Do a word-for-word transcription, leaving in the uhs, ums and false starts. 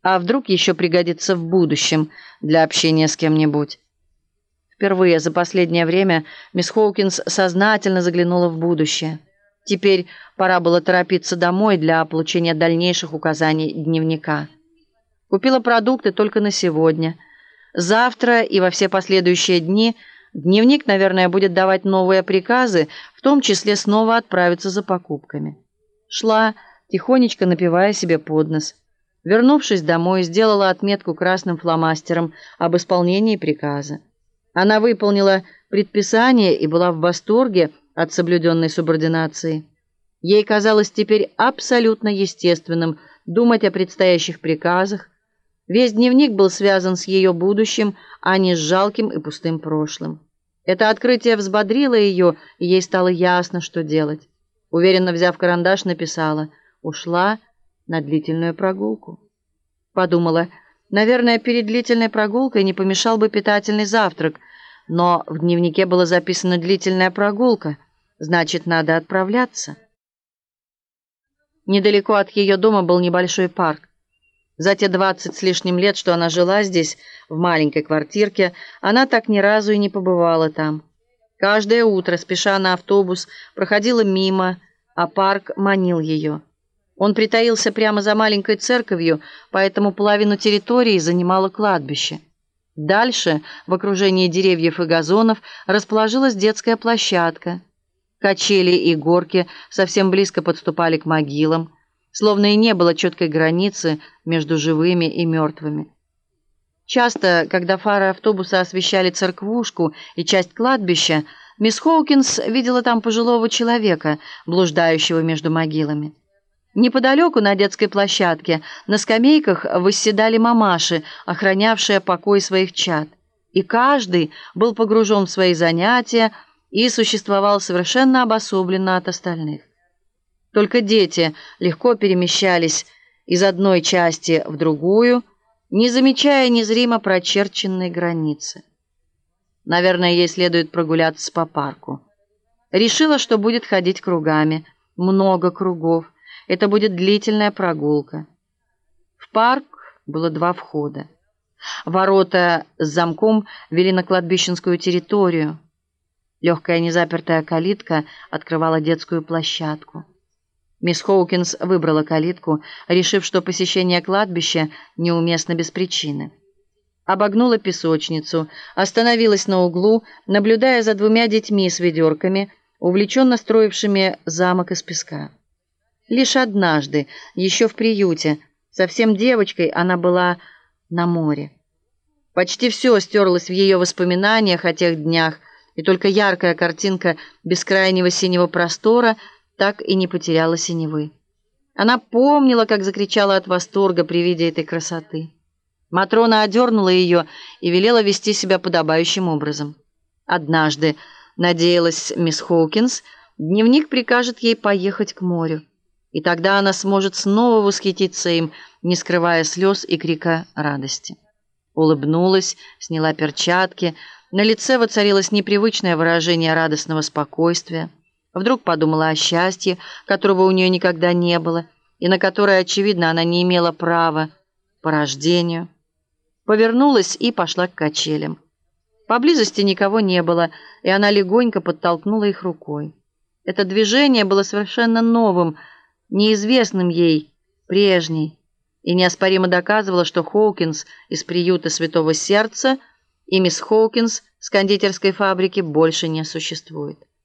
А вдруг еще пригодится в будущем для общения с кем-нибудь? Впервые за последнее время мисс Хоукинс сознательно заглянула в будущее. Теперь пора было торопиться домой для получения дальнейших указаний дневника. Купила продукты только на сегодня. Завтра и во все последующие дни дневник, наверное, будет давать новые приказы, в том числе снова отправиться за покупками. Шла, тихонечко напивая себе под нос. Вернувшись домой, сделала отметку красным фломастером об исполнении приказа. Она выполнила предписание и была в восторге от соблюденной субординации. Ей казалось теперь абсолютно естественным думать о предстоящих приказах. Весь дневник был связан с ее будущим, а не с жалким и пустым прошлым. Это открытие взбодрило ее, и ей стало ясно, что делать. Уверенно взяв карандаш, написала: «Ушла на длительную прогулку». Подумала: наверное, перед длительной прогулкой не помешал бы питательный завтрак, но в дневнике было записано «длительная прогулка», значит, надо отправляться. Недалеко от ее дома был небольшой парк. За те двадцать с лишним лет, что она жила здесь, в маленькой квартирке, она так ни разу и не побывала там. Каждое утро, спеша на автобус, проходила мимо, а парк манил ее. Он притаился прямо за маленькой церковью, поэтому половину территории занимало кладбище. Дальше, в окружении деревьев и газонов, расположилась детская площадка. Качели и горки совсем близко подступали к могилам, словно и не было четкой границы между живыми и мертвыми. Часто, когда фары автобуса освещали церквушку и часть кладбища, мисс Хоукинс видела там пожилого человека, блуждающего между могилами. Неподалеку, на детской площадке, на скамейках восседали мамаши, охранявшие покой своих чад. И каждый был погружен в свои занятия и существовал совершенно обособленно от остальных. Только дети легко перемещались из одной части в другую, не замечая незримо прочерченной границы. Наверное, ей следует прогуляться по парку. Решила, что будет ходить кругами, много кругов. Это будет длительная прогулка. В парк было два входа. Ворота с замком вели на кладбищенскую территорию. Легкая незапертая калитка открывала детскую площадку. Мисс Хоукинс выбрала калитку, решив, что посещение кладбища неуместно без причины. Обогнула песочницу, остановилась на углу, наблюдая за двумя детьми с ведерками, увлеченно строившими замок из песка. Лишь однажды, еще в приюте, совсем девочкой, она была на море. Почти все стерлось в ее воспоминаниях о тех днях, и только яркая картинка бескрайнего синего простора так и не потеряла синевы. Она помнила, как закричала от восторга при виде этой красоты. Матрона одернула ее и велела вести себя подобающим образом. Однажды, надеялась мисс Хоукинс, дневник прикажет ей поехать к морю, и тогда она сможет снова восхититься им, не скрывая слез и крика радости. Улыбнулась, сняла перчатки, на лице воцарилось непривычное выражение радостного спокойствия. Вдруг подумала о счастье, которого у нее никогда не было, и на которое, очевидно, она не имела права по рождению. Повернулась и пошла к качелям. Поблизости никого не было, и она легонько подтолкнула их рукой. Это движение было совершенно новым, неизвестным ей, прежней, и неоспоримо доказывало, что Хоукинс из приюта Святого Сердца и мисс Хоукинс с кондитерской фабрики больше не существует.